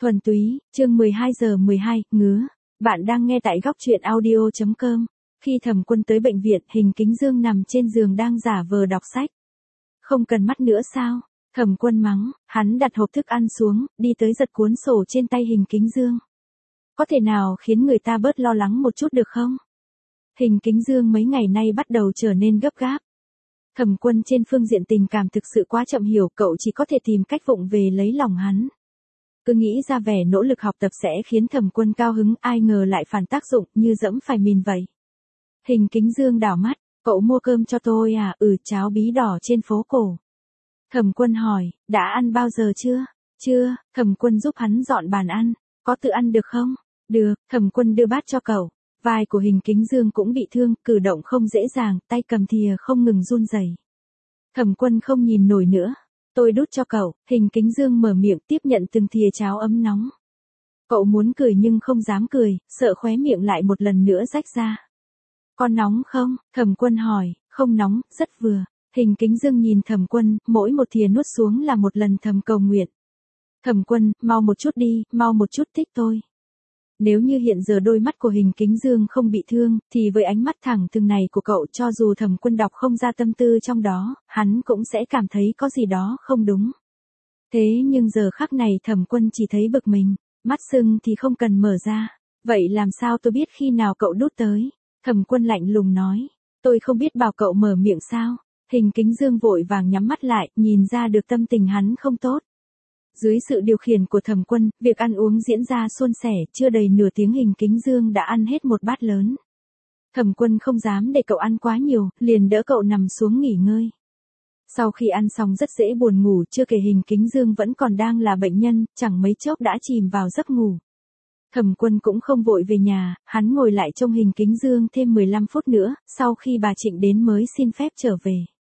Thuần túy, chương 12:12, ngứa. Bạn đang nghe tại góc truyện audio.com. Khi Thẩm Quân tới bệnh viện, Hình Kính Dương nằm trên giường đang giả vờ đọc sách. Không cần mắt nữa sao? Thẩm Quân mắng, hắn đặt hộp thức ăn xuống, đi tới giật cuốn sổ trên tay Hình Kính Dương. Có thể nào khiến người ta bớt lo lắng một chút được không? Hình Kính Dương mấy ngày nay bắt đầu trở nên gấp gáp. Thẩm Quân trên phương diện tình cảm thực sự quá chậm hiểu, cậu chỉ có thể tìm cách vụng về lấy lòng hắn. Cứ nghĩ ra vẻ nỗ lực học tập sẽ khiến Thẩm Quân cao hứng, ai ngờ lại phản tác dụng, như dẫm phải mìn vậy. Hình Kính Dương đảo mắt, cậu mua cơm cho tôi à? Cháo bí đỏ trên phố cổ. Thẩm Quân hỏi, đã ăn bao giờ chưa? Chưa. Thẩm Quân giúp hắn dọn bàn ăn. Có tự ăn được không? Được. Thẩm Quân đưa bát cho cậu. Vai của Hình Kính Dương cũng bị thương, cử động không dễ dàng, tay cầm thìa không ngừng run rẩy. Thẩm Quân không nhìn nổi nữa. Tôi đút cho cậu. Hình Kính Dương mở miệng tiếp nhận từng thìa cháo ấm nóng. Cậu muốn cười nhưng không dám cười, sợ khóe miệng lại một lần nữa rách ra. Con nóng không? Thẩm Quân hỏi. Không nóng, rất vừa. Hình Kính Dương nhìn Thẩm Quân, mỗi một thìa nuốt xuống là một lần thầm cầu nguyện. Thẩm Quân, mau một chút đi, mau một chút thích tôi. Nếu như hiện giờ đôi mắt của Hình Kính Dương không bị thương, thì với ánh mắt thẳng thừng này của cậu, cho dù Thẩm Quân đọc không ra tâm tư trong đó, hắn cũng sẽ cảm thấy có gì đó không đúng. Thế nhưng giờ khắc này Thẩm Quân chỉ thấy bực mình, mắt sưng thì không cần mở ra. Vậy làm sao tôi biết khi nào cậu đút tới? Thẩm Quân lạnh lùng nói, tôi không biết bảo cậu mở miệng sao? Hình Kính Dương vội vàng nhắm mắt lại, nhìn ra được tâm tình hắn không tốt. Dưới sự điều khiển của Thẩm Quân, việc ăn uống diễn ra suôn sẻ, chưa đầy nửa tiếng Hình Kính Dương đã ăn hết một bát lớn. Thẩm Quân không dám để cậu ăn quá nhiều, liền đỡ cậu nằm xuống nghỉ ngơi. Sau khi ăn xong rất dễ buồn ngủ, chưa kể Hình Kính Dương vẫn còn đang là bệnh nhân, chẳng mấy chốc đã chìm vào giấc ngủ. Thẩm Quân cũng không vội về nhà, hắn ngồi lại trông Hình Kính Dương thêm 15 phút nữa, sau khi bà Trịnh đến mới xin phép trở về.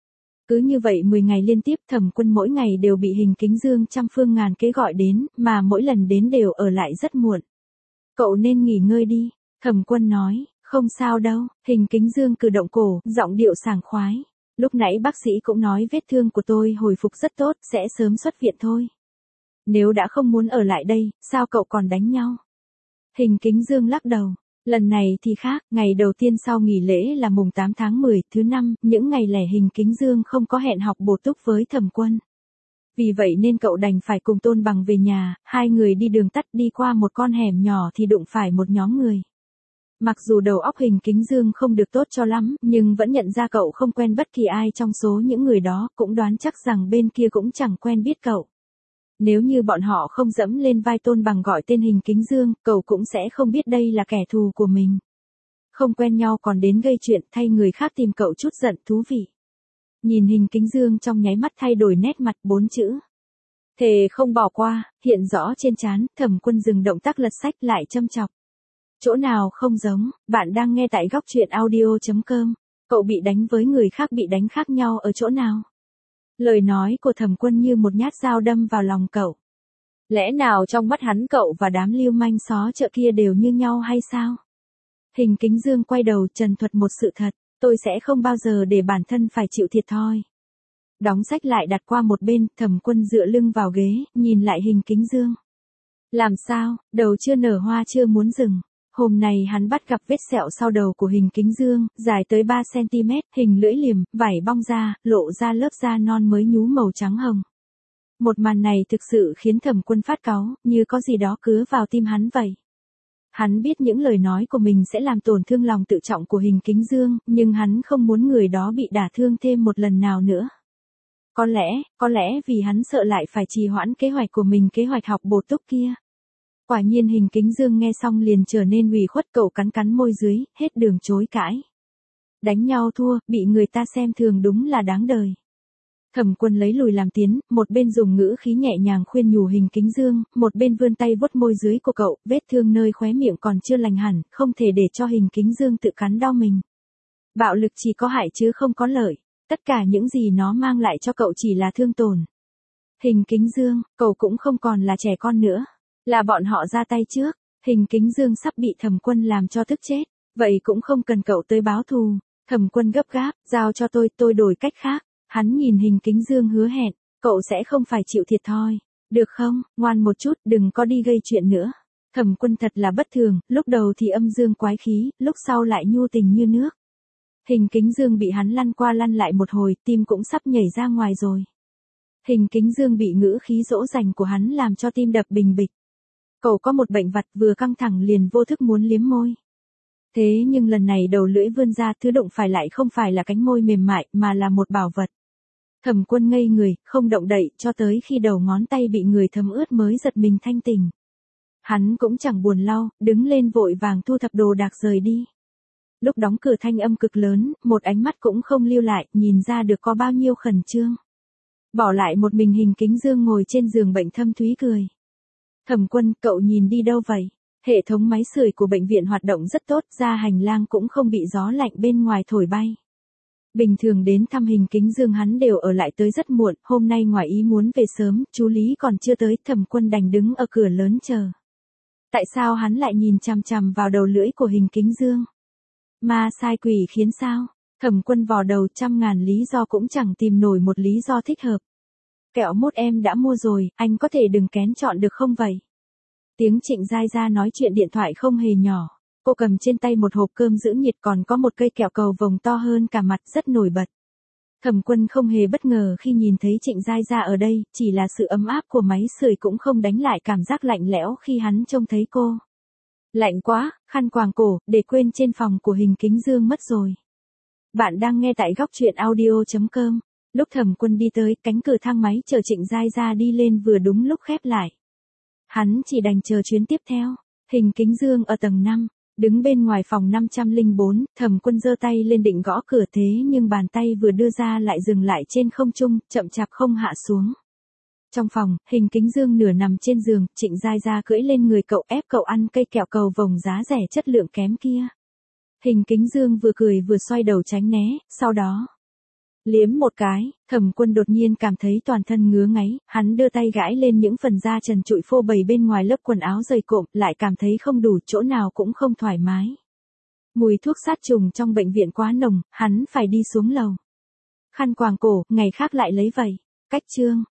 Cứ như vậy 10 ngày liên tiếp, Thẩm Quân mỗi ngày đều bị Hình Kính Dương trăm phương ngàn kế gọi đến, mà mỗi lần đến đều ở lại rất muộn. Cậu nên nghỉ ngơi đi, Thẩm Quân nói, không sao đâu. Hình Kính Dương cử động cổ, giọng điệu sảng khoái. Lúc nãy bác sĩ cũng nói vết thương của tôi hồi phục rất tốt, sẽ sớm xuất viện thôi. Nếu đã không muốn ở lại đây, sao cậu còn đánh nhau? Hình Kính Dương lắc đầu. Lần này thì khác, ngày đầu tiên sau nghỉ lễ là mùng 8 tháng 10, thứ năm, những ngày lẻ Hình Kính Dương không có hẹn học bổ túc với Thẩm Quân. Vì vậy nên cậu đành phải cùng Tôn Bằng về nhà, hai người đi đường tắt đi qua một con hẻm nhỏ thì đụng phải một nhóm người. Mặc dù đầu óc Hình Kính Dương không được tốt cho lắm, nhưng vẫn nhận ra cậu không quen bất kỳ ai trong số những người đó, cũng đoán chắc rằng bên kia cũng chẳng quen biết cậu. Nếu như bọn họ không dẫm lên vai Tôn Bằng gọi tên Hình Kính Dương, cậu cũng sẽ không biết đây là kẻ thù của mình. Không quen nhau còn đến gây chuyện, thay người khác tìm cậu chút giận, thú vị. Nhìn Hình Kính Dương trong nháy mắt thay đổi nét mặt, 4 chữ. Thề không bỏ qua, hiện rõ trên trán. Thẩm Quân dừng động tác lật sách lại châm chọc. Chỗ nào không giống? Bạn đang nghe tại góc truyện audio.com. Cậu bị đánh với người khác bị đánh khác nhau ở chỗ nào? Lời nói của Thẩm Quân như một nhát dao đâm vào lòng cậu. Lẽ nào trong mắt hắn cậu và đám lưu manh xó chợ kia đều như nhau hay sao? Hình Kính Dương quay đầu trần thuật một sự thật, tôi sẽ không bao giờ để bản thân phải chịu thiệt thòi. Đóng sách lại đặt qua một bên, Thẩm Quân dựa lưng vào ghế, nhìn lại Hình Kính Dương. Làm sao, đầu chưa nở hoa chưa muốn dừng. Hôm nay hắn bắt gặp vết sẹo sau đầu của Hình Kính Dương, dài tới 3 cm, hình lưỡi liềm, vảy bong ra, lộ ra lớp da non mới nhú màu trắng hồng. Một màn này thực sự khiến Thẩm Quân phát cáu, như có gì đó cứa vào tim hắn vậy. Hắn biết những lời nói của mình sẽ làm tổn thương lòng tự trọng của Hình Kính Dương, nhưng hắn không muốn người đó bị đả thương thêm một lần nào nữa. Có lẽ vì hắn sợ lại phải trì hoãn kế hoạch của mình, kế hoạch học bổ túc kia. Quả nhiên Hình Kính Dương nghe xong liền trở nên ủy khuất, cậu cắn cắn môi dưới, hết đường chối cãi. Đánh nhau thua, bị người ta xem thường đúng là đáng đời. Thẩm Quân lấy lùi làm tiến, một bên dùng ngữ khí nhẹ nhàng khuyên nhủ Hình Kính Dương, một bên vươn tay vuốt môi dưới của cậu, vết thương nơi khóe miệng còn chưa lành hẳn, không thể để cho Hình Kính Dương tự cắn đau mình. Bạo lực chỉ có hại chứ không có lợi, tất cả những gì nó mang lại cho cậu chỉ là thương tổn. Hình Kính Dương, cậu cũng không còn là trẻ con nữa. Là bọn họ ra tay trước, Hình Kính Dương sắp bị Thẩm Quân làm cho tức chết, vậy cũng không cần cậu tới báo thù. Thẩm Quân gấp gáp, giao cho tôi đổi cách khác. Hắn nhìn Hình Kính Dương hứa hẹn, cậu sẽ không phải chịu thiệt thòi. Được không, ngoan một chút, đừng có đi gây chuyện nữa. Thẩm Quân thật là bất thường, lúc đầu thì âm dương quái khí, lúc sau lại nhu tình như nước. Hình Kính Dương bị hắn lăn qua lăn lại một hồi, tim cũng sắp nhảy ra ngoài rồi. Hình Kính Dương bị ngữ khí dỗ dành của hắn làm cho tim đập bình bịch. Cậu có một bệnh vặt vừa căng thẳng liền vô thức muốn liếm môi. Thế nhưng lần này đầu lưỡi vươn ra thứ đụng phải lại không phải là cánh môi mềm mại mà là một bảo vật. Thẩm Quân ngây người, không động đậy cho tới khi đầu ngón tay bị người thấm ướt mới giật mình thanh tỉnh. Hắn cũng chẳng buồn lau, đứng lên vội vàng thu thập đồ đạc rời đi. Lúc đóng cửa thanh âm cực lớn, một ánh mắt cũng không lưu lại, nhìn ra được có bao nhiêu khẩn trương. Bỏ lại một mình Hình Kính Dương ngồi trên giường bệnh thâm thúy cười. Thẩm Quân, cậu nhìn đi đâu vậy? Hệ thống máy sưởi của bệnh viện hoạt động rất tốt, ra hành lang cũng không bị gió lạnh bên ngoài thổi bay. Bình thường đến thăm Hình Kính Dương hắn đều ở lại tới rất muộn, hôm nay ngoài ý muốn về sớm, chú Lý còn chưa tới, Thẩm Quân đành đứng ở cửa lớn chờ. Tại sao hắn lại nhìn chằm chằm vào đầu lưỡi của Hình Kính Dương? Ma sai quỷ khiến sao? Thẩm Quân vò đầu trăm ngàn lý do cũng chẳng tìm nổi một lý do thích hợp. Kẹo mốt em đã mua rồi, anh có thể đừng kén chọn được không vậy? Tiếng Trịnh Giai Gia nói chuyện điện thoại không hề nhỏ. Cô cầm trên tay một hộp cơm giữ nhiệt còn có một cây kẹo cầu vồng to hơn cả mặt rất nổi bật. Thẩm Quân không hề bất ngờ khi nhìn thấy Trịnh Giai Gia ở đây, chỉ là sự ấm áp của máy sưởi cũng không đánh lại cảm giác lạnh lẽo khi hắn trông thấy cô. Lạnh quá, khăn quàng cổ, để quên trên phòng của Hình Kính Dương mất rồi. Bạn đang nghe tại góc truyện audio.com. Lúc Thẩm Quân đi tới, cánh cửa thang máy chờ Trịnh Giai Gia đi lên vừa đúng lúc khép lại. Hắn chỉ đành chờ chuyến tiếp theo. Hình Kính Dương ở tầng 5, đứng bên ngoài phòng 504, Thẩm Quân giơ tay lên định gõ cửa thế nhưng bàn tay vừa đưa ra lại dừng lại trên không trung, chậm chạp không hạ xuống. Trong phòng, Hình Kính Dương nửa nằm trên giường, Trịnh Giai Gia cưỡi lên người cậu ép cậu ăn cây kẹo cầu vồng giá rẻ chất lượng kém kia. Hình Kính Dương vừa cười vừa xoay đầu tránh né, sau đó liếm một cái. Thẩm Quân đột nhiên cảm thấy toàn thân ngứa ngáy, hắn đưa tay gãi lên những phần da trần trụi phô bày bên ngoài lớp quần áo dày cộm, lại cảm thấy không đủ, chỗ nào cũng không thoải mái. Mùi thuốc sát trùng trong bệnh viện quá nồng, hắn phải đi xuống lầu. Khăn quàng cổ, ngày khác lại lấy vậy. Cách chương